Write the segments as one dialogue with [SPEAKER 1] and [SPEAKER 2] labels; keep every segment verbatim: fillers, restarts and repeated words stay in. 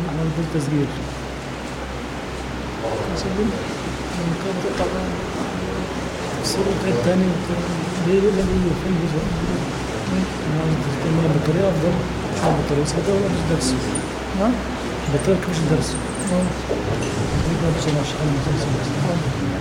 [SPEAKER 1] عملت التسجيل سجل لما كان تقطع الصورة الثاني دي اللي بيجي في الجزء أنا بطريقة أفضل أو بطريقة سهلة ولا مش درس نعم بطريقة مش درس نعم بطريقة بس ما شاء الله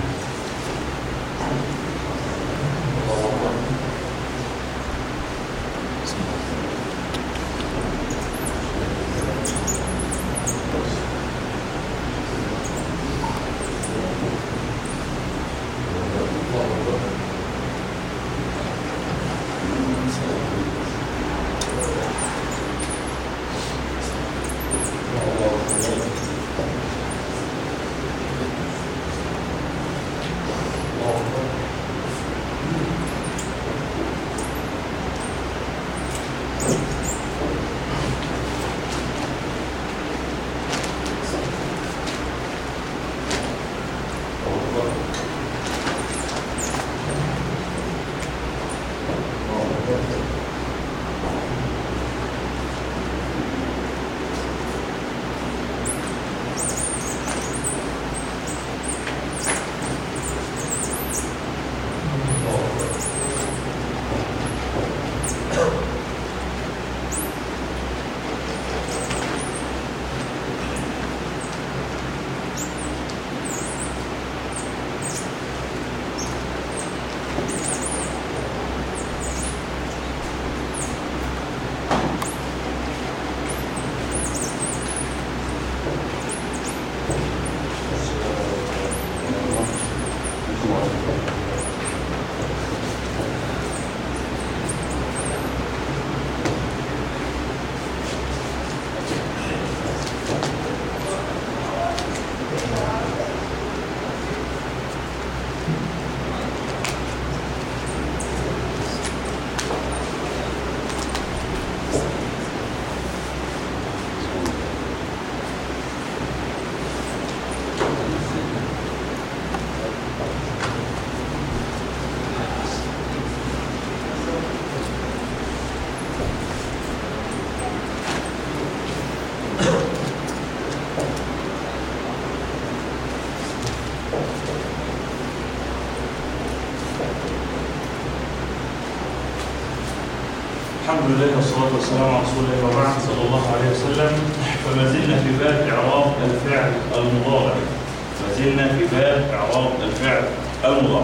[SPEAKER 2] الحمد لله والصلاة والسلام على رسول الله وبعد صلى الله عليه وسلم. فما زلنا في باب إعراب الفعل المضارع ما زلنا في باب إعراب الفعل المضارع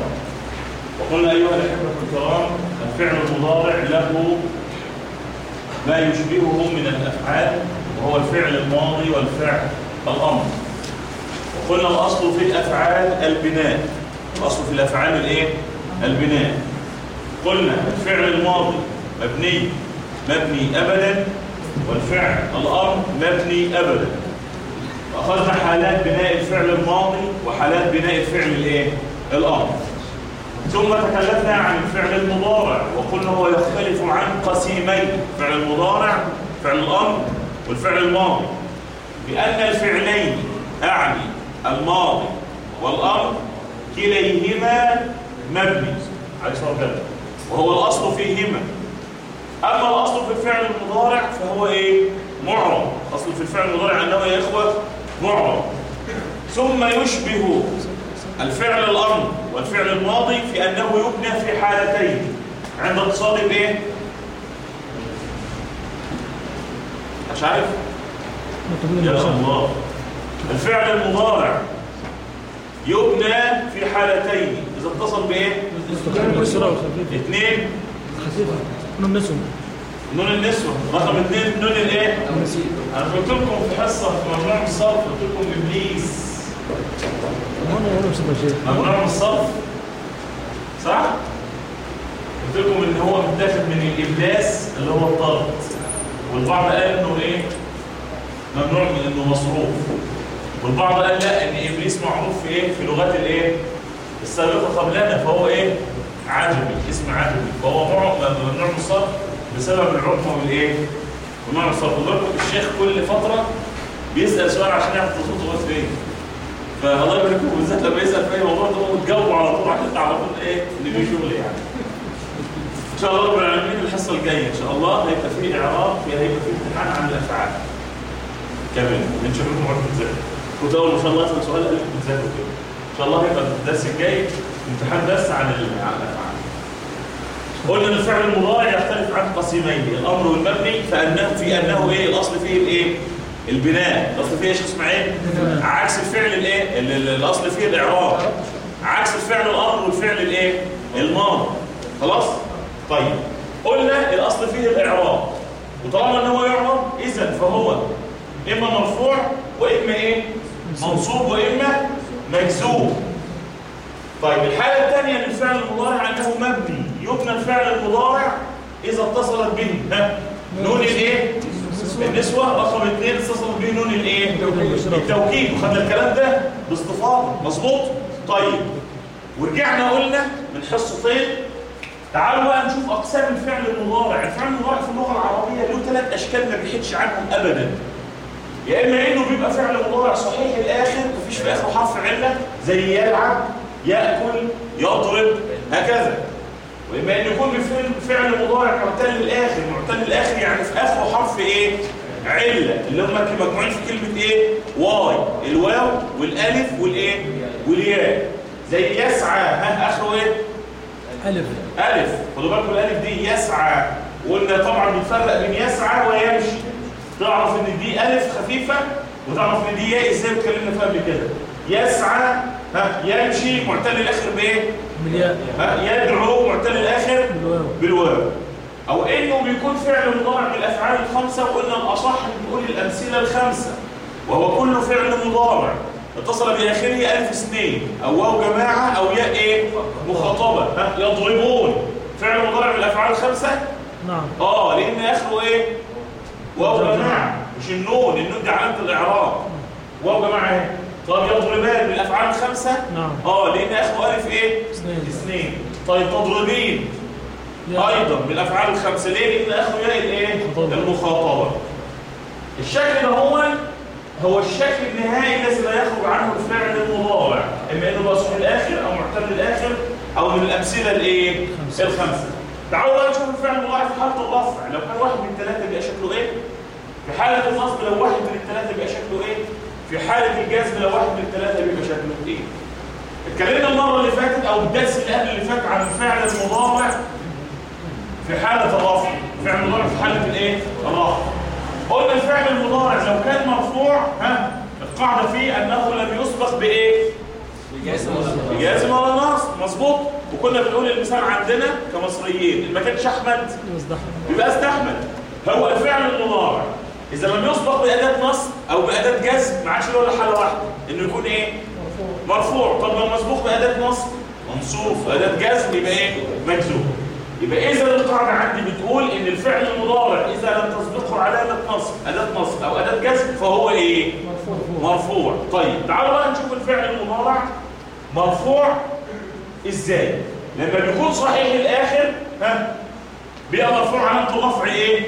[SPEAKER 2] وقلنا أيها الأحبة الكرام الفعل المضارع له ما يشبهه من الأفعال وهو الفعل الماضي والفعل الأمر. وقلنا الأصل في الأفعال البناء الأصل في الأفعال الإيه؟ البناء. قلنا الفعل الماضي مبني مبني أبدا والفعل الأمر مبني أبدا. أخذنا حالات بناء الفعل الماضي وحالات بناء الفعل الإيه؟ الأمر. ثم تكلمنا عن الفعل المضارع وقلنا هو يختلف عن قسيمين فعل المضارع فعل الأمر والفعل الماضي بأن الفعلين أعني الماضي والأمر كليهما مبني عليه الصلاة والسلام وهو الأصل فيهما. أما الأصل في الفعل المضارع فهو إيه؟ معرب. أصل في الفعل المضارع أنه يا إخوة معرب. ثم يشبه الفعل الأمر والفعل الماضي في أنه يبنى في حالتين عند اتصال بإيه؟ مش عارف؟ يا الله. الفعل المضارع يبنى في حالتين إذا اتصل بإيه؟ اثنين
[SPEAKER 1] نون النسوة
[SPEAKER 2] نون النسوة رقم اثنين نون الايه؟ انا قلت لكم في حصة في ممنوع من الصرف قلت لكم ابليس ممنوع من الصرف صح؟ قلت لكم ان هو متاخد من الابلاس اللي هو الطرد والبعض قال انه ايه؟ ممنوع من انه مصروف والبعض قال لا ان ابليس معروف في ايه؟ في لغات الايه؟ السابقة قبلنا فهو ايه؟ عجمي اسم عجمي فهو ممنوع من الصرف بسبب العقم والايه؟ ومعنى الصرف. الشيخ كل فترة بيسأل سؤال عشان يعرف تصوته بس فين. فالله يبارك فيكم بالذات لما يسأل في اي موضوع تقوموا تجاوبوا على طول عشان تعرفوا ايه ان في شغل يعني. ان شاء الله رب العالمين الحصة الجاية ان شاء الله هيبقى فيه اعراب هيبقى فيه امتحان عن الافعال. كمان من شبابكم عارف بتذاكر. كنت اول ما شاء الله اسال سؤال قال لك بتذاكر كده. ان شاء الله هيبقى الدرس الجاي امتحان بس عن الافعال. قلنا ان الفعل المضارع يختلف عن قسمين، الامر والمبني، فانه في انه ايه الاصل فيه الايه؟ البناء. الاصل فيه ايش اسمه ايه؟ عكس الفعل الايه؟ الاصل فيه الاعراب. عكس الفعل الامر والفعل الايه؟ الماضي. خلاص؟ طيب قلنا الاصل فيه الاعراب، وطالما ان هو يعرب اذا فهو اما مرفوع واما ايه؟ منصوب واما مجزوم. طيب الحاله الثانيه للفعل المضارع انه مبني، يبنى الفعل المضارع اذا اتصلت به ها نون الايه؟ النسوه. رقم اثنين اتصلت به نون الايه؟ التوكيد. وخدنا الكلام ده باستفاضه. مظبوط؟ طيب ورجعنا قلنا من حصتين تعالوا بقى نشوف اقسام الفعل المضارع. الفعل المضارع في اللغه العربيه له ثلاث اشكال ما بيحدش عنهم ابدا. يا اما انه بيبقى فعل مضارع صحيح الاخر مفيش في اخره حرف عله زي يلعب، ياكل، يضرب، هكذا. واما انه يكون فعل مضارع معتل الاخر. معتل الاخر يعني في اخره حرف ايه؟ عله، اللي هم مجموعين في كلمه ايه؟ واي، الواو والالف والايه؟ والياء. زي يسعى، ها اخره ايه؟
[SPEAKER 1] الف.
[SPEAKER 2] الف. خدوا بالكم الالف دي يسعى، وقلنا طبعا بنفرق بين يسعى ويمشي. تعرف ان دي الف خفيفه وتعرف ان دي ياء ازاي اتكلمنا فيها قبل كده. يسعى ها يمشي معتل الاخر بايه؟
[SPEAKER 1] بالياء.
[SPEAKER 2] ها يدعو معتل الاخر
[SPEAKER 1] بالواو.
[SPEAKER 2] بالواو. او انه بيكون فعل مضارع بالافعال الخمسه، وقلنا الاصح بنقول الامثله الخمسه، وهو كل فعل مضارع اتصل باخره الف اثنين او واو جماعه او ياء ايه؟ مخاطبه. ها يضربون فعل مضارع بالافعال الخمسه؟
[SPEAKER 1] نعم.
[SPEAKER 2] اه لان اخره ايه؟ واو جماعه، مش النون. النون دي علامه الاعراب. واو جماعه اهي. طب يضربان بالافعال الخمسه؟
[SPEAKER 1] نعم.
[SPEAKER 2] اه لان اخره الف ايه؟
[SPEAKER 1] اثنين.
[SPEAKER 2] اثنين. طيب تضربين ايضا بالافعال الخمسه، ليه؟ لان اخره ياء الايه؟ المخاطبه. الشكل ده هو هو الشكل النهائي الذي لا يخرج عنه الفعل المضارع، اما انه بقى صحيح الاخر او معتل الاخر او من الامثله الايه؟ الخمسه. تعالوا بقى نشوف الفعل المضارع في حاله الرفع. لو كان واحد من الثلاثه بيبقى شكله ايه؟ في حاله النصب لو واحد من الثلاثه بيبقى شكله ايه؟ في حاله الجزم لو واحد من الثلاثه بيبقى شكله ايه؟ اتكلمنا المره اللي فاتت او الدرس اللي قبل اللي فات عن الفعل المضارع في حاله الرفع. الفعل المضارع في حاله الايه؟ الرفع. قلنا الفعل المضارع لو كان مرفوع ها القاعده فيه انه لم يسبق بايه؟ بجازم ولا نصب. مظبوط. وكنا بنقول المثال عندنا كمصريين ما كانش احمد يبقى استحمد. هو الفعل المضارع اذا لم يسبق باداه نصب او باداه جزم ما عادش له الا حاله واحده انه يكون ايه؟ مرفوع. طب لو مسبوق باداه نصب منصوب، اداه جزم يبقى ايه؟ مجزوم. يبقى اذا القاعده عندي بتقول ان الفعل المضارع اذا لم تسبقه علامه نصب، اداه نصب او اداه جزم فهو ايه؟ مرفوع. مرفوع. طيب تعالوا بقى نشوف الفعل المضارع مرفوع ازاي؟ لما بيكون صحيح الاخر ها بيبقى مرفوع علامه الرفع ايه؟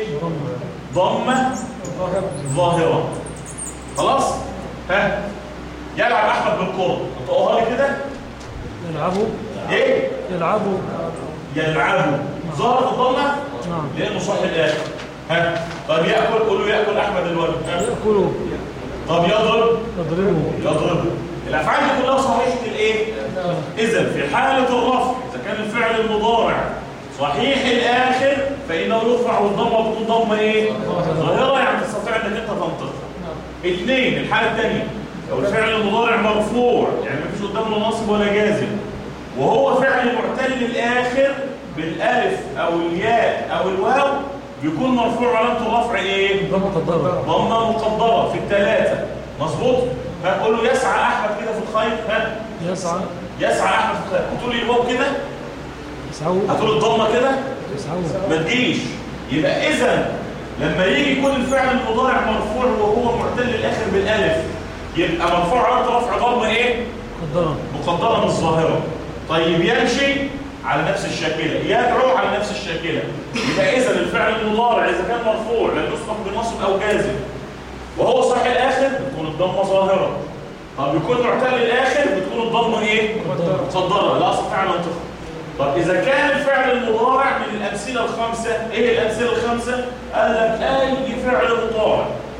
[SPEAKER 2] ضمه ظاهره. خلاص؟ ها يلعب احمد بالكره، انطقوها لي كده.
[SPEAKER 1] يلعبوا
[SPEAKER 2] ايه؟
[SPEAKER 1] يلعبوا
[SPEAKER 2] يلعبوا. ظهرت الضمه؟
[SPEAKER 1] نعم.
[SPEAKER 2] لانه صحيح الاخر. ها طب ياكل، قولوا ياكل احمد الولد.
[SPEAKER 1] ياكلوا.
[SPEAKER 2] طب يضرب؟
[SPEAKER 1] يضربوا.
[SPEAKER 2] يضربوا. الافعال دي كلها صحيحه الايه؟ اذا في حاله الرفع اذا كان الفعل المضارع صحيح الاخر فانه يرفع والضمه بتكون ضمه ايه؟ ظاهره، يعني تستطيع انك انت تنطقها. اثنين الحاله الثانيه لو الفعل المضارع مرفوع يعني ما فيش قدامه ناصب ولا جازم وهو فعل معتل الاخر بالالف او الياء او الواو بيكون مرفوع علامه الرفع ايه؟
[SPEAKER 1] ضمه مقدره.
[SPEAKER 2] ضمه مقدره في الثلاثه. مظبوط؟ هتقول له يسعى احمد كده في الخير. ها
[SPEAKER 1] يسعى.
[SPEAKER 2] يسعى احمد في الخير. هتقول لي الواو كده؟
[SPEAKER 1] يسعوا.
[SPEAKER 2] هتقول الضمه كده؟
[SPEAKER 1] يسعوا.
[SPEAKER 2] ما تجيش. يبقى اذا لما يجي يكون الفعل المضارع مرفوع وهو معتل الاخر بالالف يبقى مرفوع علامه رفع ضمه ايه؟
[SPEAKER 1] مقدره.
[SPEAKER 2] مقدره مش ظاهره. طيب يمشي على نفس الشاكله، يدعو على نفس الشاكله. يبقى اذا الفعل المضارع اذا كان مرفوع لم يسبق بنصب او جازم وهو صحيح الاخر بتكون الضمه ظاهره. طب يكون معتل الاخر بتكون الضمه ايه؟ مقدره. لا استطيع ان انطقها. طب اذا كان الفعل المضارع من الامثله الخمسه، ايه الامثله الخمسه؟ قال لك اي فعل مضارع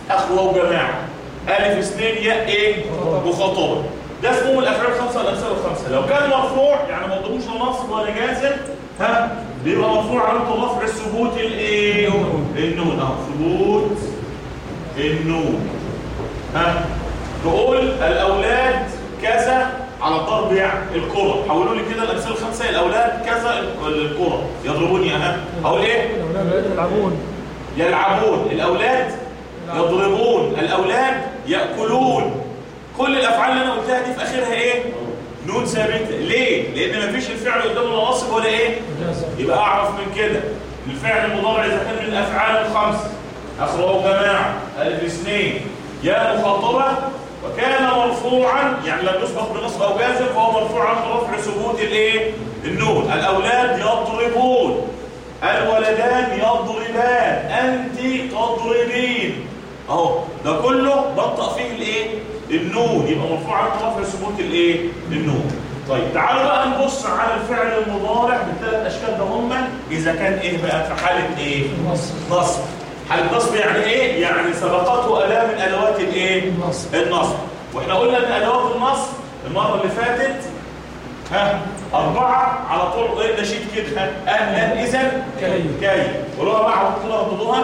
[SPEAKER 2] اخوه وجماعه، الف اثنين ياء ايه مخاطبه. ده اسمهم الافعال الخمسه والامثله الخمسه. لو كان مرفوع يعني ما قدموش لا نصب ولا جازم، ها بيبقى مرفوع علامه الرفع ثبوت الايه النون اهو ثبوت النون. ها نقول الاولاد كذا على الضرب يعني الكره، حولوا لي كده الامثله الخمسه الاولاد كذا الكره يضربون اها اقول ايه
[SPEAKER 1] الاولاد يلعبون
[SPEAKER 2] يلعبون الاولاد يضربون الاولاد ياكلون. كل الافعال اللي انا قلتها دي في اخرها ايه نون ثابته. ليه؟ لان مفيش الفعل قدامه لا ناصب ولا ايه يبقى اعرف من كده الفعل المضارع اذا كان من الافعال الخمسه اخوه جماعه الف اثنين يا مخاطبه وكان مرفوعا يعني لم يسبق بنصب او جازم فهو مرفوع عند رفع ثبوت الايه النون. الاولاد يضربون، الولدان يضربان، انت تضربين، اهو ده كله بنطق فيه الايه النون يبقى مرفوع عند رفع ثبوت الايه النون. طيب تعالوا بقى نبص على الفعل المضارع بالثلاث اشكال ده هم اذا كان ايه بقى في حاله ايه
[SPEAKER 1] نصب.
[SPEAKER 2] نصب. حاله نصب يعني ايه؟ يعني سبقته اداه من ادوات الايه
[SPEAKER 1] النصب.
[SPEAKER 2] النصب. واحنا قلنا ان ادوات النصب المره اللي فاتت ها اربعه على طول ايه نشيد كده ان ان اذا
[SPEAKER 1] كي
[SPEAKER 2] كي قولوها معه كده رددوها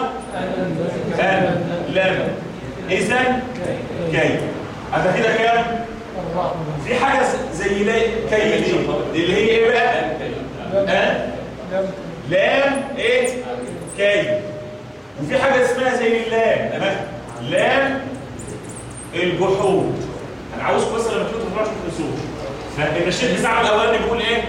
[SPEAKER 2] ان لم اذا كي. هذا كده كام؟ في حاجه زي لا كي دي اللي هي ايه بقى؟ ان لام ايه كي. وفي حاجه اسمها زي اللام لام الجحود. انا عاوزكم بس لما تكتبوا ما تنسوش النشيد بتاع الاولاني بيقول ايه؟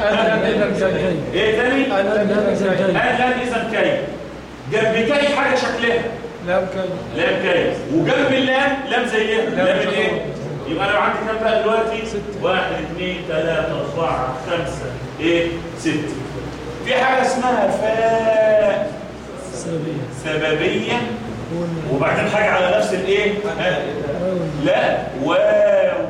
[SPEAKER 2] ايه تاني؟ ان لام اذا كي. جنب كي حاجه شكلها
[SPEAKER 1] لام كي
[SPEAKER 2] لام كي وجنب اللام لام زيها لام الايه؟ يبقى انا عندي كام بقى دلوقتي؟ واحد اثنين ثلاثة أربعة خمسة ايه؟ ستة. في حاجة اسمها فاء
[SPEAKER 1] سببية
[SPEAKER 2] سببية وبعدين حاجة على نفس الايه؟ لا واو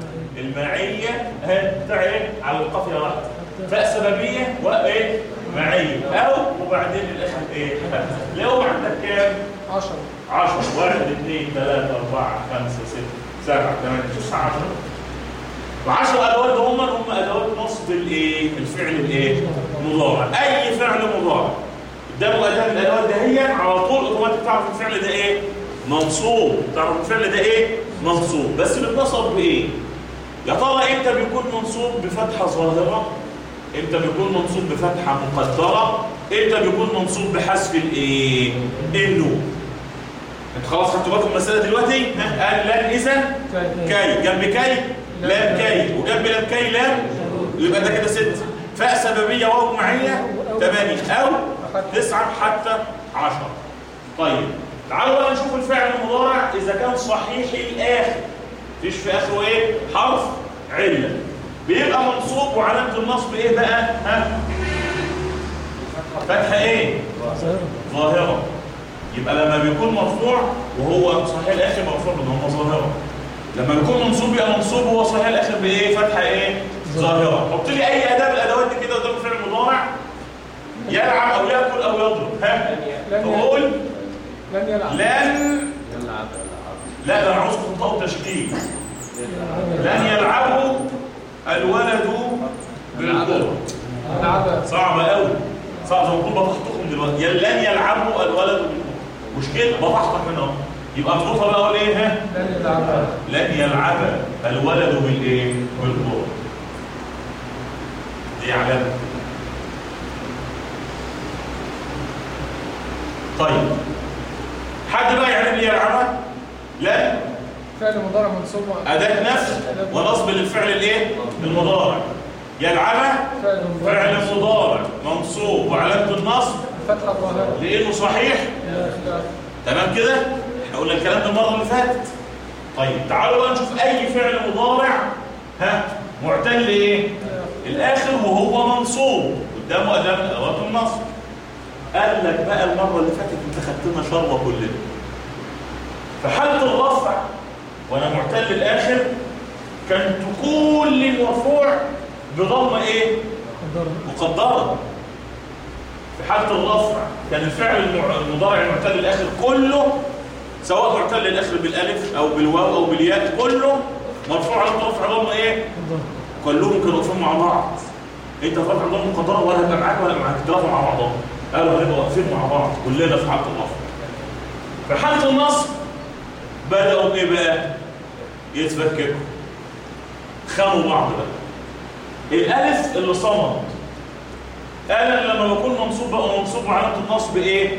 [SPEAKER 2] المعية ها بتاع ايه؟ على القافية واحدة. فاء سببية وايه؟ معية او وبعدين الاخر ايه؟ لو عندك كام؟
[SPEAKER 1] عشرة
[SPEAKER 2] عشرة واحد اثنين ثلاثة أربعة خمسة ستة سبعة ثمانية تسعة عشرة. وعشر ادوات هم هم ادوات نصب الايه؟ الفعل الايه؟ مضارع. اي فعل مضارع قدامه اداه من الادوات دهيا على طول اوتوماتيك تعرف الفعل ده ايه؟ منصوب. تعرف الفعل ده ايه؟ منصوب. بس بيتصل بايه؟ يا ترى امتى بيكون منصوب بفتحه ظاهره؟ امتى بيكون منصوب بفتحه مقدره؟ امتى بيكون منصوب بحذف الايه؟ النون. انت خلاص خدتوا بالكم المساله دلوقتي؟ قال لام اذا كي جنب كي لام كي وجنب لام كي لام يبقى ده كده ست. فاء سببيه واو معيه ثمانية او تسعة حتى عشرة. طيب تعالوا بقى نشوف الفعل المضارع اذا كان صحيح الاخر مفيش في اخره ايه؟ حرف عله بيبقى منصوب وعلامه النصب ايه بقى؟ ها فتحه ايه؟ ظاهره. يبقى لما بيكون مرفوع وهو صحيح الاخر مرفوع بضمه ظاهره. لما بيكون منصوب يبقى منصوب وهو صحيح الاخر بايه؟ فتحه ايه؟ ظاهره. حط لي اي اداه من الادوات دي كده قدام الفعل المضارع يلعب او ياكل او يضرب. ها تقول
[SPEAKER 1] لن يلعب
[SPEAKER 2] لن لا ده انا عاوز تنطقوا تشكيل. لن يلعبوا الولد بالكره. صعبه قوي صعب زي ما بقول بطحتكم دلوقتي. لن يلعبوا الولد بالكره مش كده بطحتك من اهو. يبقى اظبطها بقى اقول ايه؟ ها
[SPEAKER 1] لن يلعب
[SPEAKER 2] لن يلعب الولد بالايه؟ بالكره. دي علامه. طيب حد بقى يعلم لي يلعبها؟ لا
[SPEAKER 1] فعل مضارع منصوب
[SPEAKER 2] اداه نفس ونصب للفعل الايه؟ المضارع. يلعبها فعل مضارع منصوب وعلامه النصب
[SPEAKER 1] فتحه ظاهره
[SPEAKER 2] لانه صحيح. تمام كده؟ احنا قلنا الكلام ده المره اللي فاتت. طيب تعالوا بقى نشوف اي فعل مضارع ها معتل ايه؟ الاخر وهو منصوب قدامه اداه من ادوات النصب. قال لك بقى المره اللي فاتت انت خدتنا شربه كلنا. في حاله الرفع وانا معتل الاخر كان كل المرفوع بضمه ايه؟ مقدره. في حاله الرفع كان الفعل المضارع المعتل الاخر كله سواء معتل الاخر بالالف او بالواو او بالياء كله مرفوع على رفع ضمه ايه؟ كلهم كانوا واقفين مع بعض. انت في رفع ضمه مقدره ولا هبقى معاك ولا معاك، ترفعوا مع بعضهم. قالوا هنبقى واقفين مع بعض كلنا في حاله الرفع. في حاله النصب بداوا ايه بقى؟ يتفككوا، خانوا بعض بقى. الالف اللي صمد قال لما بكون منصوب بقى منصوب وعلامه النصب ايه؟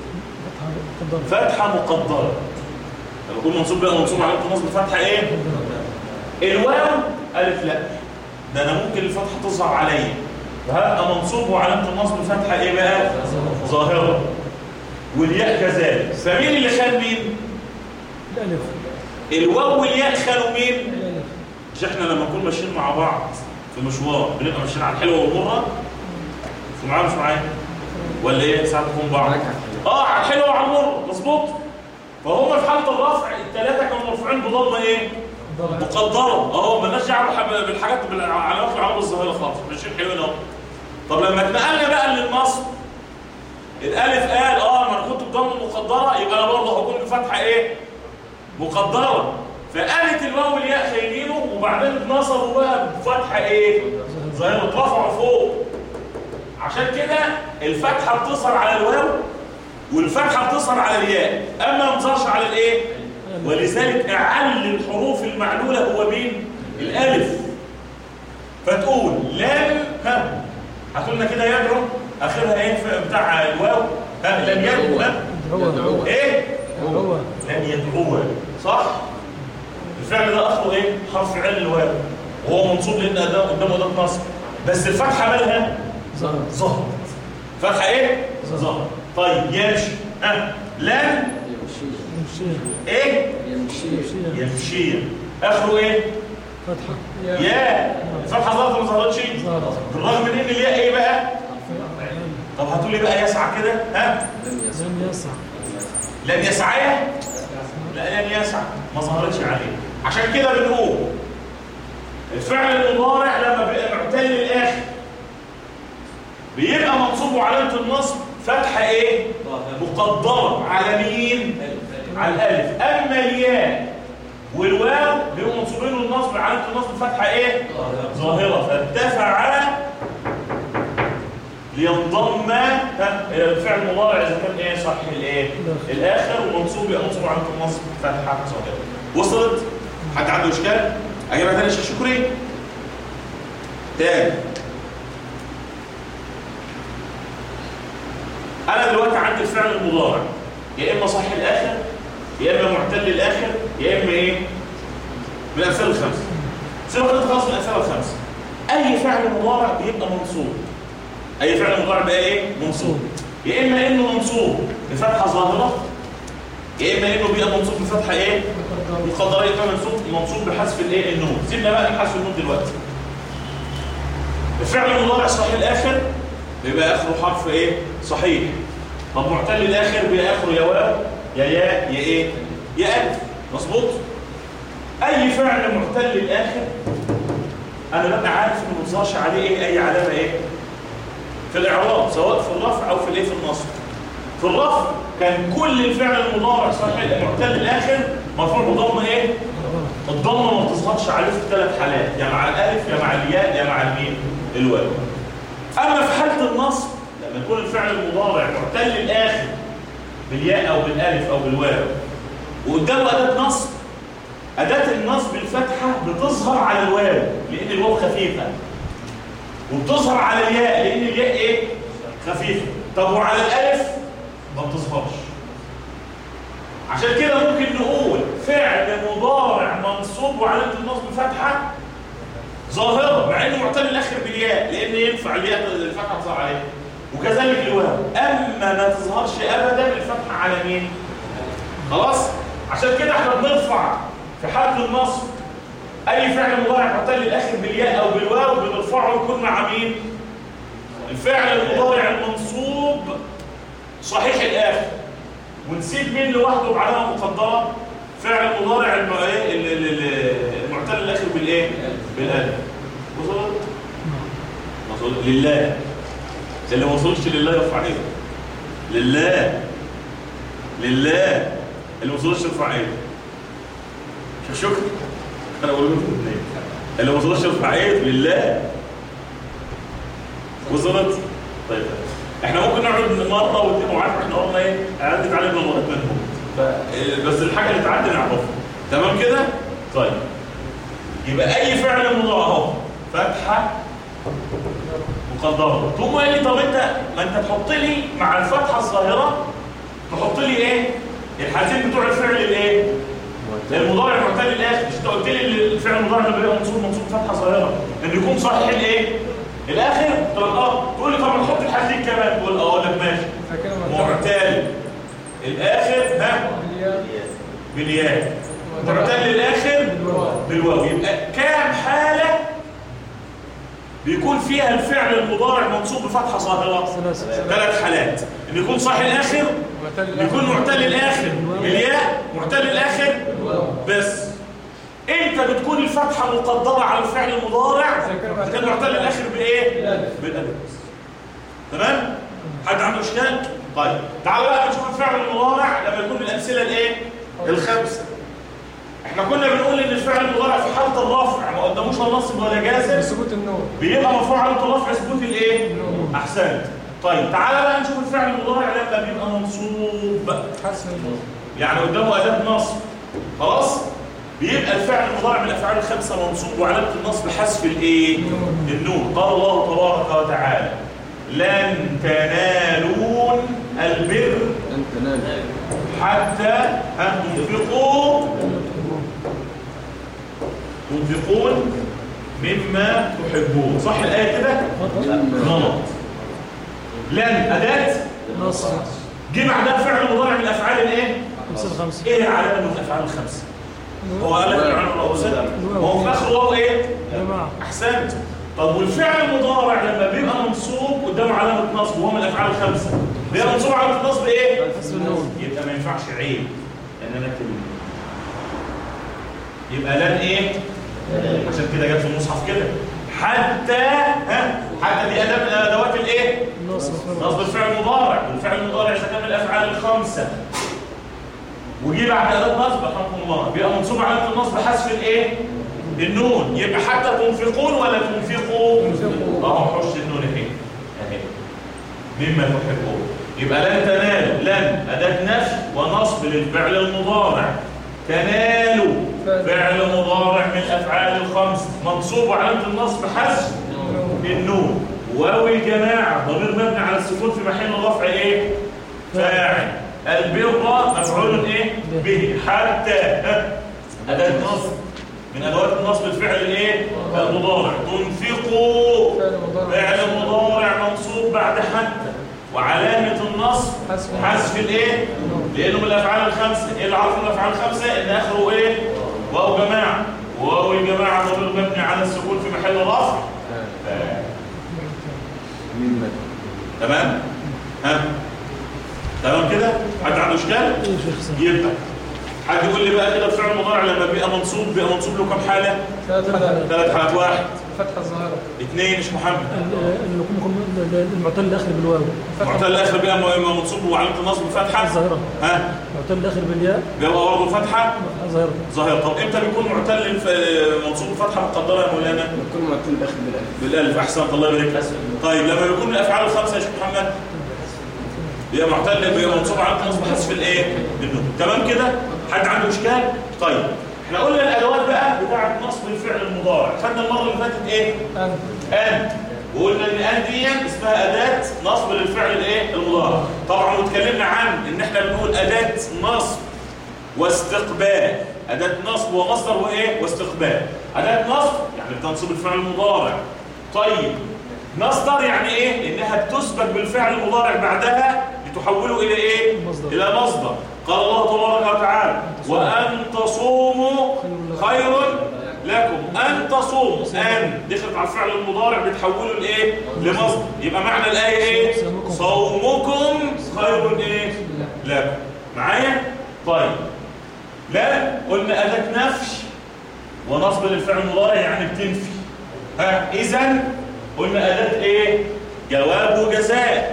[SPEAKER 2] فتحه مقدره. لما بكون منصوب بقى منصوب وعلامه النصب فتحه ايه؟ الواو الف لا، ده انا ممكن الفتحه تظهر عليا وهبقى منصوب وعلامه النصب فتحه ايه بقى؟ ظاهره. والياء كذلك. فمين اللي خان مين؟
[SPEAKER 1] الالف.
[SPEAKER 2] الواو والياء خانوا مين؟ الالف. مش احنا لما نكون ماشيين مع بعض في مشوار بنبقى ماشيين على الحلوه والمره؟ انتوا معايا مش معايا؟ ولا ايه؟ ساعات تكون بعض. اه على الحلوه وعلى المره، مظبوط؟ فهم في حاله الرفع الثلاثه كانوا مرفوعين بضمه ايه؟ مقدره. اهو مالناش دعوه بالحاجات بالعلامات العرب الظاهره خالص، ماشيين حلوين اهو. طب لما اتنقلنا بقى للنصب الالف قال اه ما انا كنت بضمه مقدره يبقى انا برضه هكون بفتحه ايه؟ مقدره. فقالت الواو والياء خاينينه وبعدين اتنصبوا بقى بفتحه ايه؟ ظاهره، اترفعوا فوق. عشان كده الفتحه بتظهر على الواو والفتحه بتظهر على الياء، اما ما بتظهرش على الايه؟ ولذلك اعل الحروف المعلوله هو مين؟ الالف. فتقول لام ها هتقول لنا كده يدعو اخرها ايه بتاع الواو؟ ها لم يدعو. ها ايه؟
[SPEAKER 1] هو
[SPEAKER 2] لم يدعو، صح؟ الفعل ده اخره ايه؟ حرف عل الواو وهو منصوب لان قدامه اداه نصب، بس الفتحه مالها؟ ظهرت. فتحه ايه؟ ظهرت. طيب يمشي ها لام
[SPEAKER 1] يمشي
[SPEAKER 2] ايه؟
[SPEAKER 3] يمشي
[SPEAKER 2] يمشي اخره ايه؟
[SPEAKER 1] فتحه
[SPEAKER 2] ياء. الفتحه ظهرت ولا ما ظهرتش؟
[SPEAKER 1] ظهرت.
[SPEAKER 2] بالرغم من ان الياء ايه بقى؟ طب هتقول لي بقى يسعى كده ها؟
[SPEAKER 1] لم يسع.
[SPEAKER 2] لم يسعى؟ لا لم يسعى ما ظهرتش عليه. عشان كده بنقول الفعل المضارع لما بيبقى معتل الاخر بيبقى منصوب وعلامه النصب فتحه ايه؟ مقدره على مين؟ على الالف. اما الياء والواو بيبقوا منصوبين النصب علامه النصب فتحه ايه؟ ظاهره. فارتفع لينضم الى الفعل المضارع اذا كان ايه؟ صح الايه؟ الاخر ومنصوب يبقى منصوب علامه النصب فتحه ظاهره. وصلت؟ حد عنده اشكال؟ اجيبها تاني يا شيخ شكري؟ تاني. انا دلوقتي عندي الفعل المضارع يا اما صح الاخر يا اما معتل الاخر يا اما ايه؟ من الامثله الخمسه. سيبك انت خلاص من الامثله الخمسه. اي فعل مضارع بيبقى منصوب. اي فعل مضارع بقى ايه؟ منصوب. يا اما انه منصوب بفتحه ظاهره يا اما انه بيبقى منصوب بفتحه ايه؟ مقدره. يبقى منصوب منصوب بحذف الايه؟ النون. سيبنا بقى من حذف النون دلوقتي. الفعل المضارع صحيح الاخر بيبقى اخره حرف ايه؟ صحيح. طب معتل الاخر بيبقى اخره يا واو يا ياء يا ايه؟ يا الف. مظبوط؟ اي فعل معتل الاخر انا ببقى عارف انه ما بيظهرش عليه ايه؟ اي علامه ايه؟ في الاعراب سواء في الرفع او في الايه؟ في النصب. في الرفع كان كل الفعل المضارع صحيح معتل الاخر مرفوع بضمه ايه؟ الضمه ما بتظهرش عليه في ثلاث حالات، يا مع الالف يا مع الياء يا مع الميم الواو. اما في حاله النصب لما يكون الفعل المضارع معتل الاخر بالياء او بالالف او بالواو وقدامه اداه نصب، اداه النصب الفتحه بتظهر على الواو لان الواو خفيفه وبتظهر على الياء لان الياء ايه؟ خفيفه. طب وعلى الالف ما بتظهرش. عشان كده ممكن نقول فعل مضارع منصوب وعلامه النصب فتحه ظاهره مع انه معتل الاخر بالياء لان ينفع الياء الفتحه تظهر عليه، وكذلك الواو. اما ما تظهرش ابدا الفتحه على مين؟ خلاص؟ عشان كده احنا بنرفع في حاله النصب اي فعل مضارع معتل الاخر بالياء او بالواو بنرفعه يكون مع مين؟ الفعل المضارع المنصوب صحيح الاخر، ونسيب مين لوحده بعلامه مقدره؟ فعل مضارع المعتل الاخر بالايه؟ بالالف. وصلت؟ وصلت لله. اللي ما وصلش لله يرفع ايده. لله لله اللي ما وصلش يرفع ايده. شوف شكر انا بقول لكم اثنين اللي ما وصلش يرفع ايده لله. وصلت؟ طيب احنا ممكن نقعد مره واثنين وعارف احنا قلنا ايه؟ عدت علينا مرات منهم. بس الحاجه اللي تعدي نعرفها. تمام كده؟ طيب يبقى اي فعل مضارع اهو فتحه مقدره. تقوم قال لي طب انت ما انت تحط لي مع الفتحه الظاهره تحط لي ايه؟ الحالتين بتوع الفعل الايه؟ المضارع معتل الاخر. مش انت قلت لي الفعل المضارع لما بيبقى منصوب منصوب فتحه ظاهره ان يكون صحيح الايه؟ الاخر. قلت لك اه. تقول لي طب ما تحط الحالتين كمان. تقول اه. اقول لك ماشي. معتل الاخر ها بالياء، معتل الاخر بالواو. يبقى كام حاله بيكون فيها الفعل المضارع منصوب بفتحه ظاهره؟ ثلاث حالات. ان يكون صحيح الاخر، يكون معتل الاخر بالياء، معتل الاخر بس. انت بتكون الفتحه مقدره على الفعل المضارع كان معتل الاخر بايه؟ بالالف. تمام؟ حد عنده اشكال؟ طيب تعالوا بقى نشوف الفعل المضارع لما يكون الامثله الايه؟ الخمسه. احنا كنا بنقول ان الفعل المضارع في حاله الرفع ما قداموش لا نصب ولا جازم،
[SPEAKER 1] ثبوت النون،
[SPEAKER 2] بيبقى مرفوع على الرفع ثبوت الايه؟ احسنت. طيب تعالى بقى نشوف الفعل المضارع لما بيبقى منصوب
[SPEAKER 1] حذف النون،
[SPEAKER 2] يعني قدامه اداه نصب. خلاص؟ بيبقى الفعل المضارع من الافعال الخمسه منصوب وعلامه النصب حذف الايه؟ النون. قال الله تبارك وتعالى لن تنالون البر
[SPEAKER 3] لن تنالوا
[SPEAKER 2] حتى تنفقوا تنفقون مما تحبون. صح الآية كده؟ غلط. لن أداة
[SPEAKER 1] نصب،
[SPEAKER 2] جه بعدها فعل مضارع من الأفعال الإيه؟
[SPEAKER 1] الخمسة.
[SPEAKER 2] إيه علامة من الأفعال الخمسة؟ هو قال لك الفعل الرؤوسات هو في آخر واو إيه؟
[SPEAKER 1] جماعة.
[SPEAKER 2] أحسنت. طب والفعل المضارع لما بيبقى منصوب قدامه علامة نصب وهو من الأفعال الخمسة بيبقى منصوب علامة النصب إيه؟
[SPEAKER 1] حذف النون.
[SPEAKER 2] يبقى ما ينفعش عيب لأن أنا أكتب يبقى لن إيه؟ عشان كده جت في المصحف كده حتى ها حتى دي أداة من أدوات الإيه؟
[SPEAKER 1] نصب
[SPEAKER 2] نصب الفعل المضارع. والفعل المضارع إذا كان من الأفعال الخمسة وجي بعد أداة نصب رحمكم الله بيبقى منصوب علامة النصب حذف الإيه؟ النون. يبقى حتى تنفقون ولا تنفقوا؟ أهو حش النون أهي أهي مما تحبون. يبقى لن تنالوا لن أداة نفي ونصب للفعل المضارع. تنالوا فعل مضارع من الأفعال الخمس منصوب وعلامة النصب حذف النون. واو الجماعة ضمير مبني على السكون في محل رفع إيه؟ فاعل. البر مفعول إيه؟ به. حتى أداة نصب من أدوات النصب الفعل الإيه؟ المضارع. تنفقوا فعل مضارع منصوب بعد حتى وعلامة النصب حذف الإيه؟ لأنه من الأفعال الخمسة. إيه اللي عرفوا الأفعال الخمسة؟ إن آخره إيه؟ واو جماعة. واو الجماعة ضمير مبني على السكون في محل رفع. تمام؟ ها؟ تمام كده؟ حد عنده إشكال؟ يبقى حد يقول لي بقى كده الفعل المضارع لما بيبقى منصوب بيبقى منصوب له كام حالة؟ ثلاث حالات. واحد
[SPEAKER 1] فتحة الظاهرة.
[SPEAKER 2] اثنين مش محمد
[SPEAKER 1] المعتل الآخر بالواو.
[SPEAKER 2] معتل الآخر بيبقى منصوب وعلامة النصب فتحة
[SPEAKER 1] الظاهرة.
[SPEAKER 2] ها؟
[SPEAKER 1] معتل الآخر بالياء
[SPEAKER 2] بيبقى برضه فتحة
[SPEAKER 1] ظاهرة.
[SPEAKER 2] ظاهرة. طب امتى بيكون معتل منصوب فتحة مقدرة يا مولانا؟
[SPEAKER 3] بيكون معتل الآخر بالألف.
[SPEAKER 2] بالألف. أحسنت الله يبارك لك. طيب لما بيكون من الأفعال الخمسة يا شيخ محمد بيبقى معتل بيبقى منصوب علامة النصب حذف الايه؟ النون. تمام كده؟ حد عنده إشكال؟ طيب احنا قلنا الادوات بقى بتاعه نصب الفعل المضارع. خدنا المره اللي فاتت ايه؟ ان. ان وقلنا ان ان دي اسمها اداه نصب للفعل الايه؟ المضارع. طبعا واتكلمنا عن ان احنا بنقول اداه نصب واستقبال. اداه نصب ومصدر وايه؟ واستقبال. اداه نصب يعني بتنصب الفعل المضارع. طيب مصدر يعني ايه؟ انها بتسبق بالفعل المضارع بعدها لتحوله الى ايه؟ مصدر. الى مصدر. قال الله تبارك وتعالى وأن تصوموا خير لكم. أن تصوموا أن دخلت على الفعل المضارع بتحوله لإيه؟ لمصدر. يبقى معنى الآية إيه؟ صومكم خير إيه؟ لكم. معايا؟ طيب لا قلنا أداة نفي ونصب للفعل المضارع يعني بتنفي. ها إذن قلنا أداة إيه؟ جواب وجزاء.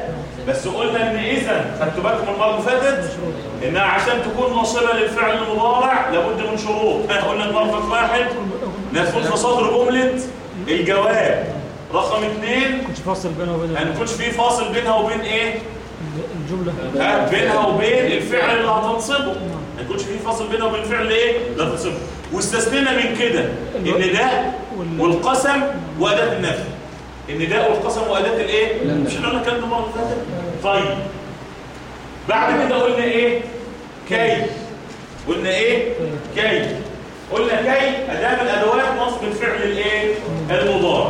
[SPEAKER 2] بس قلنا ان اذا خدتوا بالكم المره اللي فاتت انها عشان تكون ناصبه للفعل المضارع لابد من شروط. قلنا المره واحد انها تكون في صدر جمله الجواب. رقم اثنين
[SPEAKER 1] كنتش فاصل بينها وبين
[SPEAKER 2] ما يكونش في فاصل بينها وبين ايه؟
[SPEAKER 1] الجمله
[SPEAKER 2] ها بينها وبين الفعل اللي هتنصبه. ما يكونش في فاصل بينها وبين الفعل ايه؟ اللي هتنصبه. واستثنينا من كده ان ده والقسم واداه النفي. ان ده والقسم واداه الايه؟ مش احنا قلنا الكلام ده المره اللي فاتت؟ طيب بعد كده قلنا ايه؟ كي. قلنا ايه؟ كي. قلنا كي اداه من ادوات نصب الفعل الايه؟ المضارع.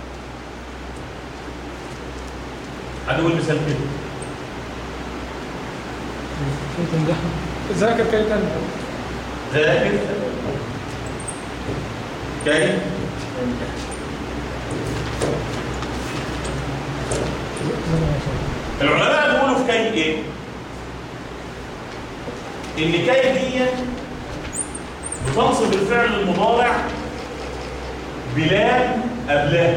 [SPEAKER 2] هنقول مثال كده.
[SPEAKER 1] كي تنجح. ذاكر كي تنجح.
[SPEAKER 2] ذاكر كي العلماء بيقولوا في كي ايه؟ ان كي دي بتنصب الفعل المضارع بلام قبلها.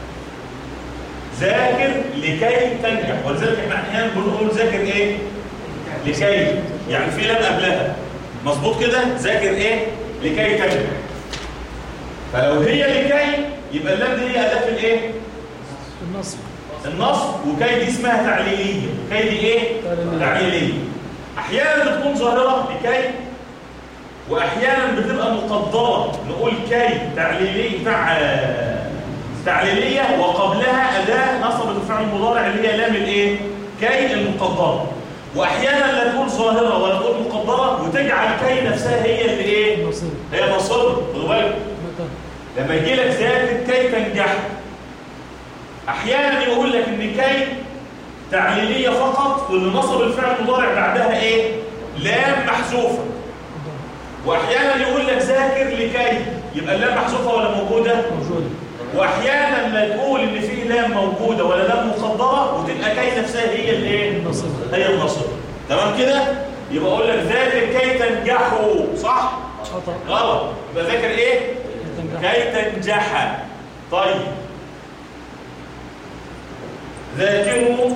[SPEAKER 2] ذاكر لكي تنجح، ولذلك احنا احيانا بنقول ذاكر ايه؟ لكي، يعني في لام قبلها. مظبوط كده؟ ذاكر ايه؟ لكي تنجح. فلو هي لكي يبقى اللام دي هي اداه الايه؟
[SPEAKER 1] النصب.
[SPEAKER 2] النصب. وكي دي اسمها تعليليه. كي دي ايه؟ تعليليه. احيانا بتكون ظاهره لكي واحيانا بتبقى مقدره. نقول كي تعليليه تع... تعليليه وقبلها اداه نصبت الفعل المضارع اللي هي لام الايه؟ كي المقدره. واحيانا لا تقول ظاهره ولا تقول مقدره وتجعل كي نفسها هي اللي ايه؟
[SPEAKER 1] نصب.
[SPEAKER 2] هي نصب. خدوا بالك لما يجي لك ذاكر كي تنجح احيانا يقول لك ان كي تعليليه فقط واللي نصب الفعل المضارع بعدها ايه؟ لام محذوفه. واحيانا يقول لك ذاكر لكي يبقى اللام محذوفه ولا موجوده؟
[SPEAKER 1] موجوده.
[SPEAKER 2] واحيانا لا تقول ان في لام موجوده ولا لام مقدره وتبقى كي نفسها هي الايه؟
[SPEAKER 1] النصب.
[SPEAKER 2] هي النصب. تمام كده؟ يبقى اقول لك ذاكر كي تنجحوا. صح؟
[SPEAKER 1] خطا.
[SPEAKER 2] غلط. يبقى ذاكر ايه؟ كي تنجح. طيب ذاكروا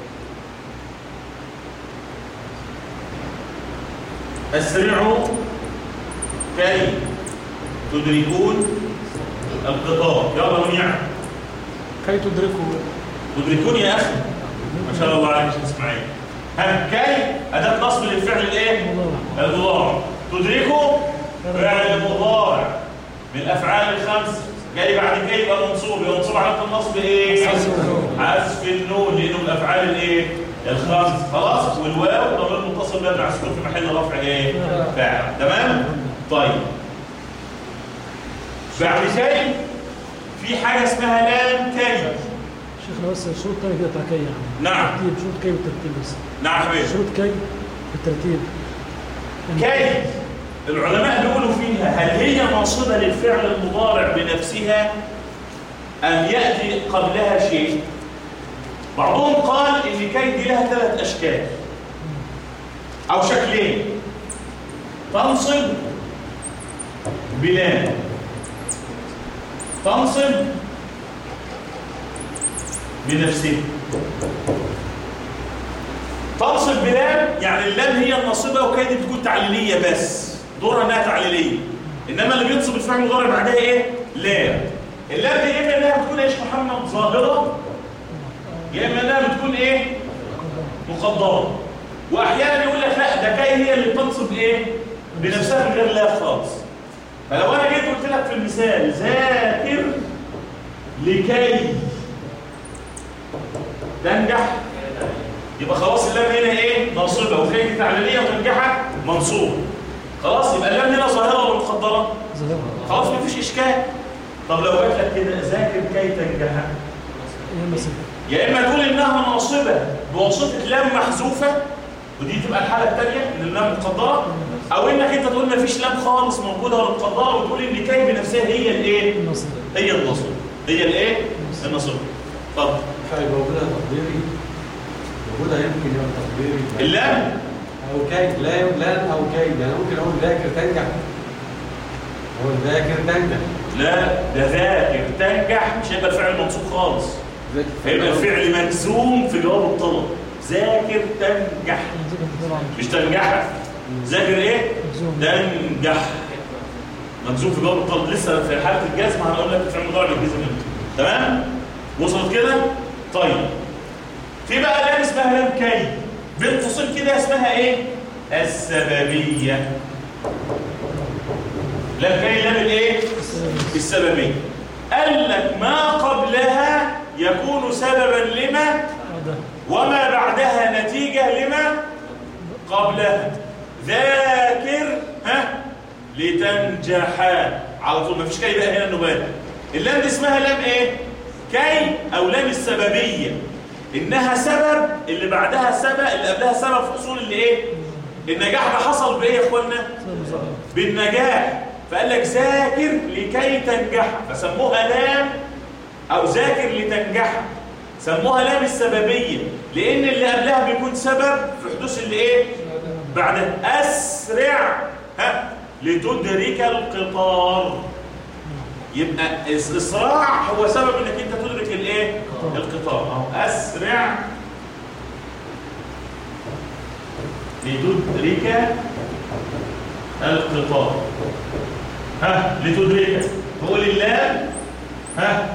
[SPEAKER 2] اسرعوا كي تدركون القطار. يلا من يعني
[SPEAKER 1] كي تدركوا.
[SPEAKER 2] تدركون يا اخي. ما شاء الله عليك يا اسماعيل. ها كي اداه نصب للفعل الايه؟ المضارع. تدركوا فعل مضارع من الافعال الخمس. جاي بعد كي يبقى منصوب. يبقى منصوب على النصب ايه؟ حذف النون لانه من الافعال الايه؟ الخمس. خلاص. والواو ضمير متصل بها مع سكون في محل رفع ايه؟ فاعل. تمام؟ طيب بعد كي في حاجه اسمها لام كي.
[SPEAKER 1] شيخنا بس شروط تانية كده بتاع كي يعني.
[SPEAKER 2] نعم.
[SPEAKER 1] ترتيب شروط كي بالترتيب بس.
[SPEAKER 2] نعم حبيبي.
[SPEAKER 1] شروط كي بالترتيب.
[SPEAKER 2] كي العلماء بيقولوا فيها هل هي ناصبه للفعل المضارع بنفسها ام ياتي قبلها شيء؟ بعضهم قال ان كي دي لها ثلاث اشكال او شكلين. تنصب بلام، تنصب بنفسها. تنصب بلام يعني اللام هي الناصبه وكي دي بتكون تعليليه بس دورها انها تعليليه. انما اللي بينصب الفعل المضارع بعدها ايه؟ لام. اللام دي اما انها بتكون ايش محمد؟ ظاهره، يا اما انها بتكون ايه؟ مقدره. واحيانا يقول لك لا ده كي هي اللي بتنصب ايه؟ بنفسها من غير لا خالص. فلو انا جيت قلت لك في المثال ذاكر لكي تنجح يبقى خلاص اللام هنا ايه؟ ناصبه وكي دي تعليليه وتنجحها منصوب. خلاص يبقى اللام هنا ظاهره ولا مقدره؟
[SPEAKER 1] ظاهره.
[SPEAKER 2] خلاص مفيش اشكال. طب لو قلت لك كده ذاكر كي تنجح يا اما تقول انها ناصبه بواسطه لام محذوفه ودي تبقى الحاله الثانيه ان اللام مقدره، او انك انت تقول مفيش لام خالص موجوده ولا مقدره وتقول ان كي بنفسها هي الايه؟
[SPEAKER 1] النصب.
[SPEAKER 2] هي النصب. هي الايه؟ النصب. طب
[SPEAKER 4] حاجه موجوده تقديري موجوده يمكن يبقى تقديري
[SPEAKER 2] اللام
[SPEAKER 4] او كي لا لام او كي يعني ممكن اقول ذاكر تنجح اقول ذاكر تنجح.
[SPEAKER 2] لا ده ذاكر تنجح مش هيبقى الفعل منصوب خالص. هيبقى الفعل مجزوم في جواب الطلب. ذاكر تنجح، مش تنجح، ذاكر ايه؟ تنجح. مجزوم في جواب الطالب، لسه في حاله الجزم هنقول لك في المضارع الجزم امتى. تمام؟ وصلت كده؟ طيب في بقى لام اسمها لام كي، بين قوسين كده اسمها ايه؟ السببيه. لام كي لام الايه؟ السببيه. قال لك ما قبلها يكون سببا لما وما بعدها نتيجه لما قبلها. ذاكر ها لتنجح على طول، مفيش كي بقى هنا النبات. اللام دي اسمها لام ايه؟ كي او لام السببيه، انها سبب اللي بعدها سبب اللي قبلها سبب في حصول اللي ايه؟ النجاح ده حصل بايه يا اخوانا؟ بالنجاح. فقال لك ذاكر لكي تنجح، فسموها لام او ذاكر لتنجح، سموها لام السببيه، لان اللي قبلها بيكون سبب في حدوث اللي ايه؟ بعدها. اسرع ها لتدرك القطار، يبقى الاسراع هو سبب انك انت تدرك الايه؟ القطار. اهو اسرع لتدرك القطار. ها لتدرك، تقول اللام ها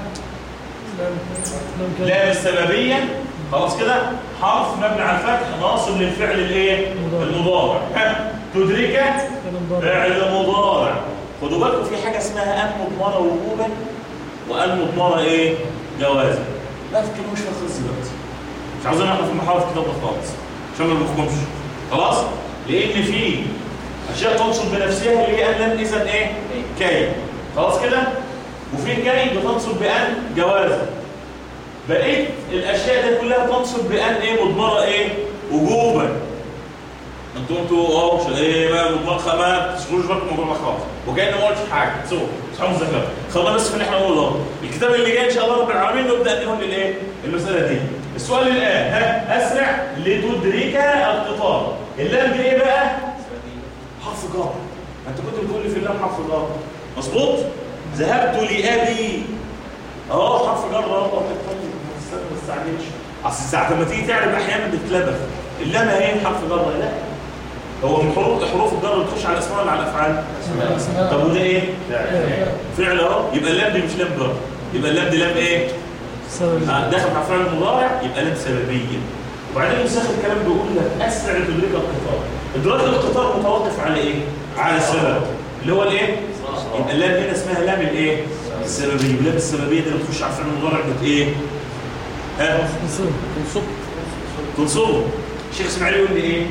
[SPEAKER 2] لام السببيه، خلاص كده، حرف مبني على الفتح ناصب للفعل الايه؟ المضارع. ها تدرك فعل مضارع. خدوا بالكم في حاجه اسمها ان مضمره وجوبا وان مضمره ايه؟ جوازا. لا تفكروش في الخص دلوقتي، مش عاوزين احنا في المحاضره الكتاب ده خالص عشان ما نخممش. خلاص؟ لان في اشياء تنصب بنفسها اللي هي ان لم اذا ايه؟ كي. خلاص كده؟ وفي كي بتنصب بان جوازا. بقيت الاشياء دي كلها تنصب بان ايه؟ مضمره ايه؟ وجوبا. انتوا انتوا اه ايه بقى مضمره خامات تشغلوش بالكم من الموضوع خالص، وكأن ما قلتش حاجه سووا مش عاوز ذاكره. خلينا بس في اللي احنا بنقوله اهو. الكتاب اللي جاي ان شاء الله رب العالمين نبدا نقول للايه؟ المساله دي. السؤال الان ها اسرع لتدرك القطار. اللام دي ايه بقى؟ حرف جر. انت كنت بتقول لي في اللام حرف جر مظبوط؟ ذهبت لابي اهو حرف جر اهو. ما تستعجلش، اصل ساعه لما تيجي تعرف احيانا بتتلبخ. اللام اهي حرف جر. لا هو من حروف حروف الجر اللي تخش على الاسماء ولا على الافعال؟ طب وده ايه؟ فعل اهو. يبقى اللام دي مش لام جر، يبقى اللام دي لام ايه؟ آه داخل مع فعل المضارع، يبقى لام سببيه. وبعدين مساخ الكلام بيقول لك اسرع لتدرك القطار. ادراك القطار متوقف على ايه؟ على السبب اللي هو الايه؟ يبقى اللام هنا اسمها لام الايه؟ السببيه. ولام السببيه دي اللي بتخش على فعل المضارع بت ايه؟ ها؟ تنصب تنصبه. الشيخ اسماعيل يقول لي ايه؟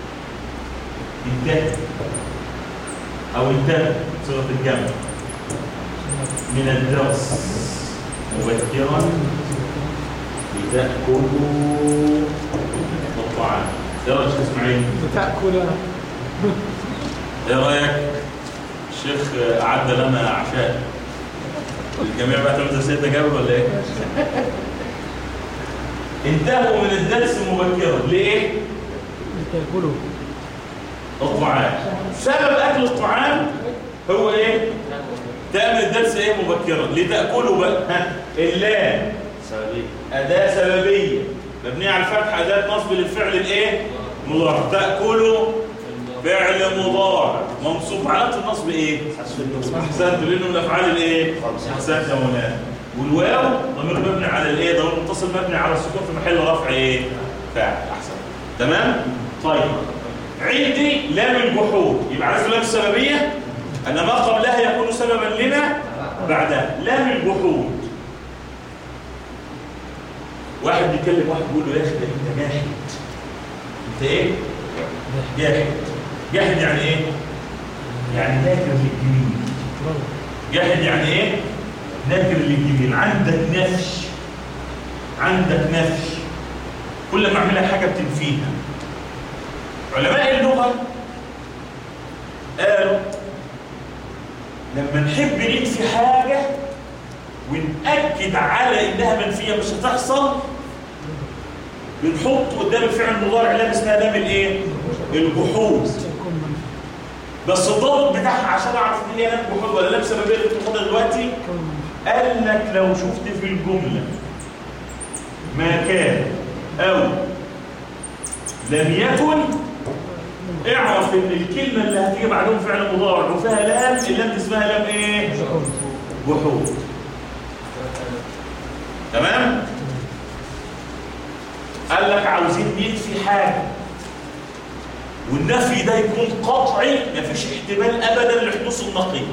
[SPEAKER 2] انتهى او انتهى صيغه الجمع من الدرس مبكرا لتاكلوا الطعام. ايه رايك يا شيخ اسماعيل؟
[SPEAKER 1] تاكل.
[SPEAKER 2] ايه رايك؟ الشيخ اعد لنا عشاء الجميع بقى تعمل زي سيدنا جابر ولا ايه؟ انتهوا من الدرس مبكرا ليه؟
[SPEAKER 1] لتاكلوا
[SPEAKER 2] الطعام. سبب اكل الطعام هو ايه؟ تعمل الدرس ايه؟ مبكرا. لتاكلوا بقى ها اللام سببيه، اداه سببيه مبنيه على الفتح، اداه نصب للفعل الايه؟ مضارع. تاكلوا فعل مضارع منصوب. علامه النصب ايه؟ احسنت، لانه من افعال الايه؟ احسنت يا مولانا. والواو ضمير مبني على الايه؟ ضمير متصل مبني على السكون في محل رفع ايه؟ فاعل. احسن. تمام؟ طيب عندي لام الجحود، يبقى عرفت لام السببيه ان ما قبلها يكون سببا لما بعدها. لام الجحود، واحد بيكلم واحد بيقول له يا اخي ده انت جاحد. انت ايه؟ جاحد. جاحد يعني ايه؟ يعني ناكر للجميل. جاحد يعني ايه؟ ناكر للجميل. عندك نفش، عندك نفش، كل ما اعمل لك حاجه بتنفيها. علماء اللغه قالوا لما نحب ننفي حاجه ونأكد على انها منفيه مش هتحصل، بنحط قدام الفعل المضارع لام اسمها لام الايه؟ الجحود. بس الضابط بتاعها عشان اعرف ان هي لام جحود ولا لام سببيه اللي بتاخدها دلوقتي، قال لك لو شفت في الجمله ما كان او لم يكن، اعرف ان الكلمه اللي هتيجي بعدهم فعل مضارع وفيها لام، اللام دي اسمها لام ايه؟ جحود. تمام؟ قال لك عاوزين ننفي حاجه، والنفي ده يكون قطعي، مفيش احتمال ابدا لحدوث النقيض.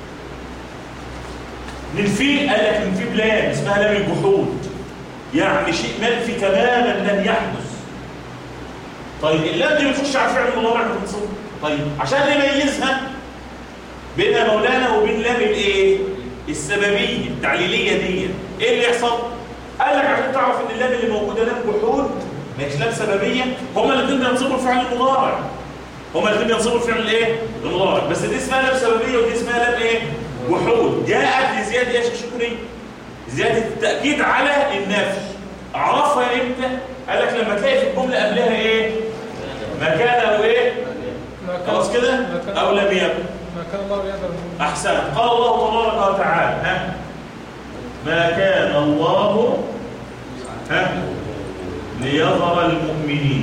[SPEAKER 2] ننفيه، قال لك ننفيه بلام اسمها لام الجحود، يعني شيء منفي تماما لن يحدث. طيب اللام دي بتخش على فعل مضارع منصوب. طيب عشان نميزها بين مولانا وبين لام الايه؟ السببيه التعليليه دي، ايه اللي يحصل؟ قال لك عشان تعرف ان اللام اللي موجوده لام جحود مش لام سببيه، هما الاثنين بينصبوا الفعل المضارع. هما الاثنين بينصبوا الفعل الايه؟ المضارع، بس دي اسمها لام سببيه ودي اسمها لام ايه؟ جحود. جاءت لزياده ايش يا شكري؟ زياده التاكيد على النفي. اعرفها امتى؟ قال لك لما تلاقي في الجمله قبلها ايه؟ ما كان او ايه؟ خلاص كده؟ او لم يكن.
[SPEAKER 1] ما كان الله يقدر.
[SPEAKER 2] احسن. قال الله تبارك وتعالى ها ما كان الله ها ليظهر المؤمنين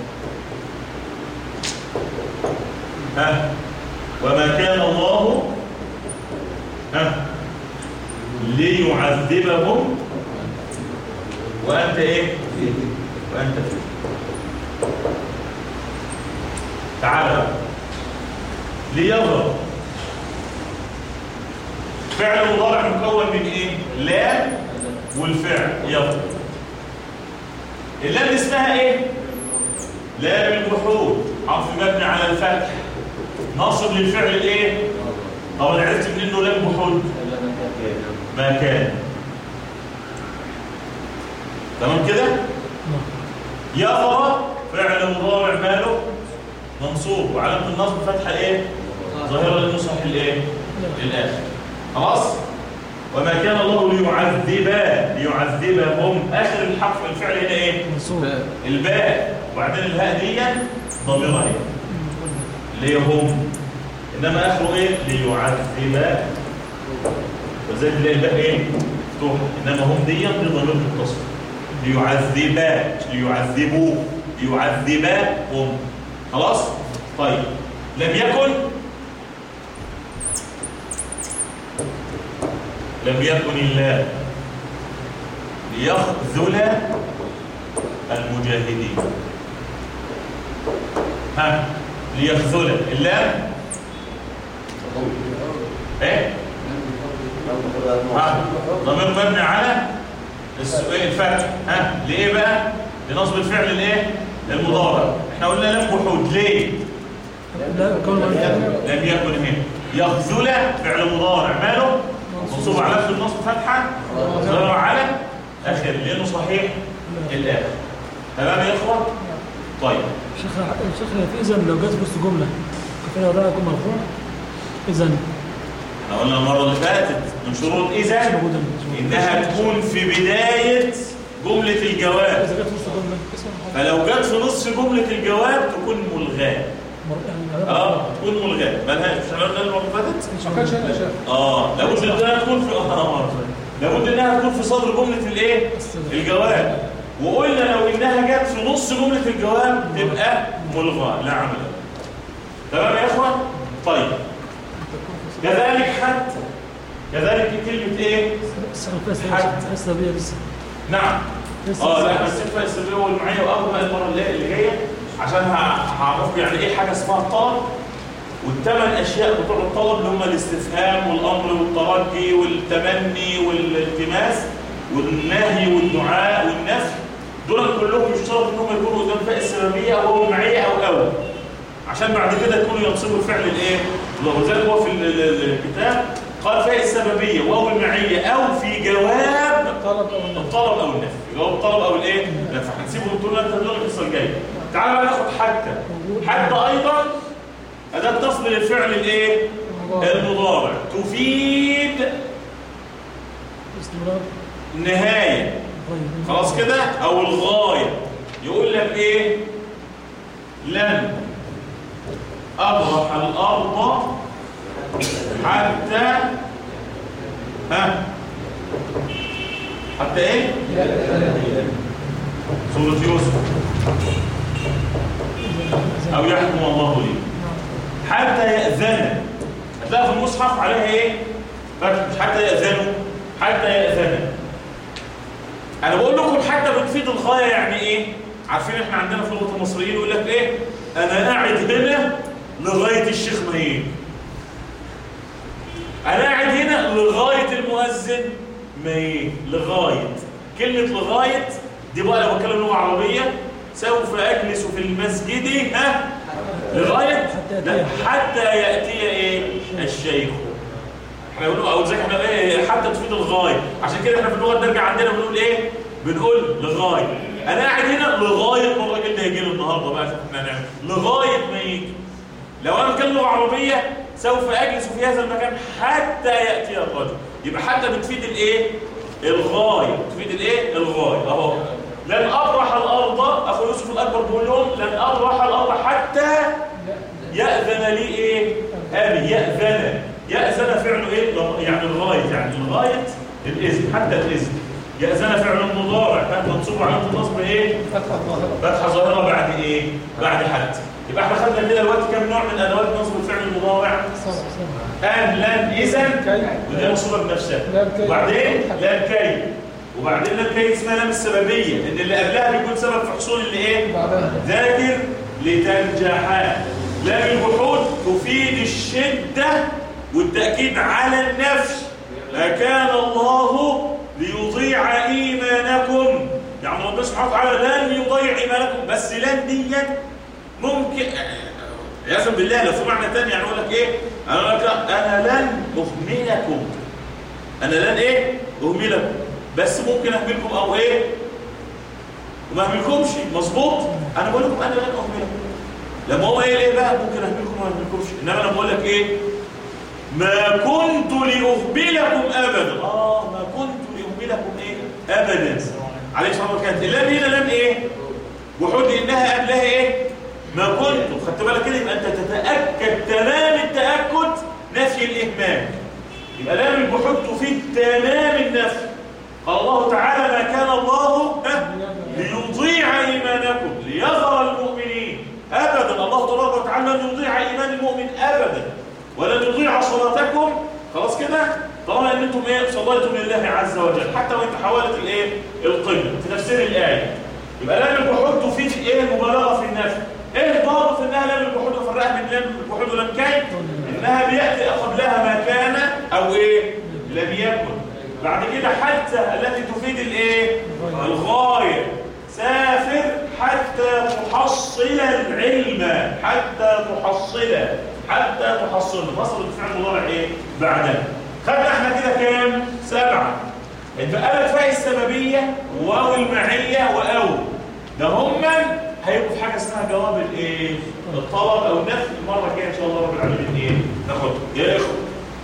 [SPEAKER 2] ها وما كان الله ها ليعذبهم وانت ايه؟ وانت فيه. تعالى ليظهر فعل مضارع مكون من ايه؟ لام والفعل يظهر. اللام اسمها ايه؟ لام الجحود، حرف مبني على الفتح ناصب للفعل الايه؟ طب انا عرفت منين انه لام جحود؟ ما كان. تمام كده؟ يظهر فعل مضارع ماله؟ منصوب وعلامه النصب فتحه ايه؟ ظاهره للنصح الايه؟ للاخر. خلاص؟ وما كان الله ليعذب ليعذبهم، اخر الحرف الفعل هنا ايه؟ منصوب. الباء وبعدين الهاء دي ضميره اهي اللي هي هم، انما اخره ايه؟ ليعذب. وزي تلاقي الباء ايه؟ مفتوحه، انما هم دي ضمير متصل. ليعذبا ليعذبوا ليعذبهم. خلاص؟ طيب لم يكن لم يكن الله ليخذل المجاهدين. ها ليخذل اللام ايه؟ ها ضمير مبني على الفتح. ها ليه بقى؟ لنصب الفعل الايه؟ المضارع. احنا قلنا لم جحود ليه؟ لم يكن هنا. يخذل فعل مضارع ماله؟ منصوب على النصب فتحه ظاهر على اخر لانه صحيح الاخر. تمام يا اخوه؟ طيب
[SPEAKER 1] شيخ شيخ اذا لو جت في وسط جمله كفايه وراها يكون مرفوع. اذا
[SPEAKER 2] احنا قلنا المره اللي فاتت من شروط اذا انها تكون في بدايه جمله الجواب.
[SPEAKER 1] اذا جت في وسط جمله
[SPEAKER 2] فلو جت في نصف جمله الجواب تكون ملغاه. اه تكون ملغاه مالهاش. مش احنا قلنا المره اللي فاتت؟
[SPEAKER 1] ما كانش هنا شيخ.
[SPEAKER 2] اه لابد انها تكون في اه لابد انها تكون في صدر جمله الايه؟ الجواب. وقلنا لو انها جت في نص جمله الجواب تبقى ملغاه لا عمل. تمام يا اخوان؟ طيب كذلك حتى كذلك كلمه ايه؟
[SPEAKER 1] حتى السببيه لسه.
[SPEAKER 2] نعم اه لا بس الفرق السببيه والمعيه واول بقى المره اللي جايه عشان هعرفكم يعني ايه حاجه اسمها الطلب، والثمان اشياء بتوع الطلب اللي هم الاستفهام والامر والترجي والتمني والالتماس والنهي والدعاء والنفي، دول كلهم يشترط انهم يكونوا قدام فاء السببيه او هو المعيه او او عشان بعد كده يكونوا ينصبوا الفعل الايه؟ ولذلك هو في الكتاب قال فاء السببيه واو المعيه او في جواب
[SPEAKER 1] الطلب او النفي.
[SPEAKER 2] الطلب او النفي، جواب الطلب او الايه؟ النفي. هنسيبهم دول انت دول القصه الجايه. تعالى بقى ناخد حتى. حتى ايضا اداه تصل للفعل الايه؟ المضارع تفيد
[SPEAKER 1] استمرار
[SPEAKER 2] النهايه. خلاص كده؟ او الغايه. يقول لك ايه؟ لن ابرح الارض حتى ها حتى ايه؟ سورة يوسف او يحكم الله لي. حتى يأذن، هتلاقي في المصحف عليها ايه؟ مش حتى يأذنوا، حتى يأذن. انا بقول لكم حتى بتفيد الغايه، يعني ايه؟ عارفين احنا عندنا في لغه المصريين يقول لك ايه؟ انا قاعد هنا لغايه الشيخ مهين. انا قاعد هنا لغايه المؤذن مهين، لغايه. كلمه لغايه دي بقى لو بتكلم لغه عربيه، سوف اجلس في المسجد ها لغايه لا حتى ياتي ايه؟ الشيخ. احنا بنقول او زي احنا ايه حتى تفيد الغايه، عشان كده احنا في اللغه الدارجه عندنا بنقول ايه؟ بنقول لغايه. انا قاعد هنا لغايه ما الراجل ده يجي لي النهارده بقى شوف احنا هنعمل لغايه ما يجي. لو انا بتكلم لغه عربيه سوف اجلس في هذا المكان حتى ياتي الرجل، يبقى حتى بتفيد الايه؟ الغايه، تفيد الايه؟ الغايه. اهو لن ابرح الارض، اخو يوسف الاكبر بيقول لهم لن ابرح الارض حتى ياذن لي ايه؟ ابي. ياذن، ياذن فعله ايه؟ يعني الغايه، يعني الغايه الاذن، حتى الاذن. يأذن فعل مضارع كان منصوب على النصب ايه؟ فتحه ظاهره بعد ايه؟ بعد حتى. يبقى احنا خدنا كده دلوقتي كام نوع من ادوات نصب الفعل المضارع؟ ان، لن، اذا، ودي منصوبه بنفسها. وبعدين لن كي، وبعدين لن كي اسمها لام السببيه، ان اللي قبلها بيكون سبب في حصول اللي ايه؟ ذاكر لتنجح. لام الجحود تفيد الشده والتاكيد على النفس. أكان الله ليضيع إيمانكم، يعني ربنا سبحانه وتعالى لن يضيع إيمانكم، بس لن دي ممكن يعزم بالله لو في معنى تاني، يعني يقول لك إيه؟ أنا لك أنا لن أهملكم، أنا لن إيه؟ أهملكم، بس ممكن أهملكم أو إيه؟ وما أهملكمش، مظبوط؟ أنا بقول لكم أنا لن أهملكم. لما هو إيه ليه بقى؟ ممكن أهملكم وما أهملكمش، إنما أنا بقول لك إيه؟ ما كنت لأهملكم أبدا. آه ما كنت لأهملكم إيه؟ أبدا. عليه الصلاة والسلام. اللام هنا لام إيه؟ وحود إنها قبلها إيه؟ ما كنت. خدت بالك كده؟ يبقى أنت تتأكد تمام التأكد نفي الإهمال. يبقى لام الوحود تفيد تمام النفي. قال الله تعالى ما كان الله ليضيع إيمانكم ليظهر المؤمنين أبدا. الله تبارك وتعالى لن يضيع إيمان المؤمن أبدا، ولن يضيع صلاتكم. خلاص كده؟ طالما ان انتم ايه صليتم لله عز وجل، حتى وان تحولت الايه القبله في تفسير الايه. يبقى لام الوحود تفيد ايه؟ المبالغه في النفي. ايه الضابط انها لام الوحود وفرقها من لام الوحود ولام كي؟ انها بياتي قبلها ما كان او ايه؟ لم يكن. بعد كده حتى التي تفيد الايه؟ الغايه. سافر حتى تحصل العلم، حتى تحصل، حتى تحصل. فصل الفعل المضارع ايه؟ بعدها. خدنا احنا كده كام؟ سبعه. اتبقى لك فاء السببيه واو المعيه واو. ده هم هيبقوا في حاجه اسمها جواب الايه؟ الطلب او النفي. المره الجايه ان شاء الله رب العالمين ايه؟ ناخد يا اخوه.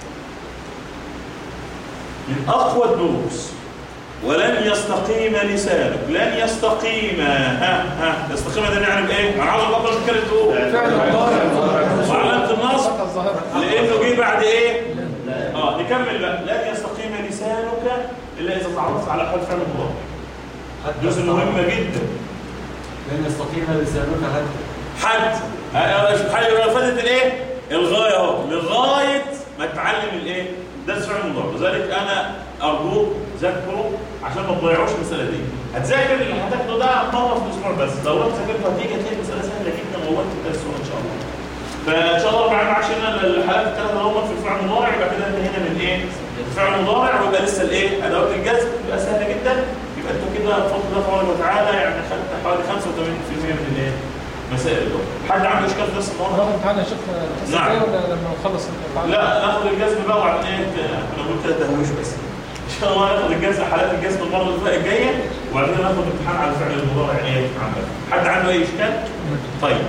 [SPEAKER 2] من اقوى الدروس ولن يستقيم لسانك. لن يستقيم. ها ها يستقيم ده نعرف ايه؟ انا عاوز ابطل الكلمه تقول
[SPEAKER 1] فعل مضارع
[SPEAKER 2] وعلامه النصب لانه جه بعد ايه؟ اه نكمل بقى. لن يستقيم لسانك الا اذا تعرفت على حال فعل المضارع. جزء مهمه جدا.
[SPEAKER 4] لن يستقيم لسانك حتى
[SPEAKER 2] حتى حاجه فاتت الايه؟ الغايه اهو. لغايه ما تتعلم الايه؟ ده فعل المضارع. لذلك انا ارجوك ذاكروا عشان ما تضيعوش المساله دي. هتذاكر اللي هتاخده ده مره في الاسبوع بس. لو رحت ذاكرت هتيجي هتلاقي المساله سهله جدا ووقت التسويق ان شاء الله. فان شاء الله ربنا يعين عشان الحالات الثلاثه اللي هم في الفعل المضارع يبقى كده انتهينا من ايه؟ الفعل المضارع. ويبقى لسه الايه؟ ادوات الجزم تبقى سهله جدا. يبقى انتوا كده بفضل الله تبارك وتعالى يعني خدت حوالي خمسة وثمانين بالمئة من الايه؟ مسائل دول. حد عنده اشكال في نفس الموضوع؟
[SPEAKER 1] هناخد امتحان يا شيخ
[SPEAKER 2] نعم.
[SPEAKER 1] ولا لما نخلص الامتحان؟
[SPEAKER 2] لا ناخد الجزم بقى وبعدين ايه؟ انا قلت كده تهويش بس. ان شاء الله ناخد الجزم حالات الجزم المره اللي الجايه وبعدين ناخد امتحان على الفعل المضارع ايه عامه. حد عنده اي اشكال؟ طيب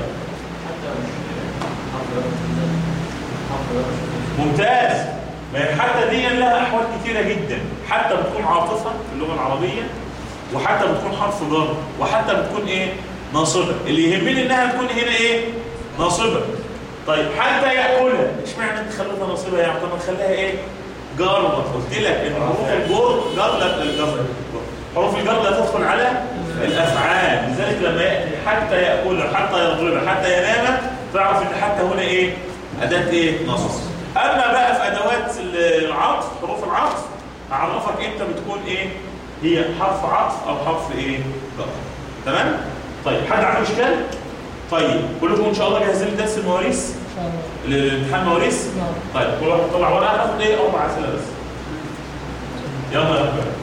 [SPEAKER 2] ممتاز. ما هي حتى دي لها احوال كثيره جدا. حتى بتكون عاطفه في اللغه العربيه، وحتى بتكون حرف جر، وحتى بتكون ايه؟ ناصبه. اللي يهمني انها تكون هنا ايه؟ ناصبه. طيب حتى ياكلها، اشمعنى انت خليتها ناصبه يعني؟ طب ما تخليها ايه؟ جاره. قلت لك ان حروف الجر جر لك الجر. حروف الجر لا تدخل على الافعال، لذلك لما ياتي حتى ياكل حتى يضرب حتى ينام تعرف ان حتى هنا ايه؟ اداه ايه؟ نصب. اما بقى في ادوات العطف حروف العطف هعرفك امتى بتكون ايه؟ هي حرف عطف او حرف ايه؟ جر. تمام؟ طيب حد عنده اشكال؟ طيب كلكم ان شاء الله جاهزين لدرس المواريث؟
[SPEAKER 1] ان شاء الله.
[SPEAKER 2] الامتحان مواريث؟
[SPEAKER 1] نعم.
[SPEAKER 2] طيب كل واحد طلع ورقه هتاخد ايه؟ اربع اسئله بس. يلا يا رب.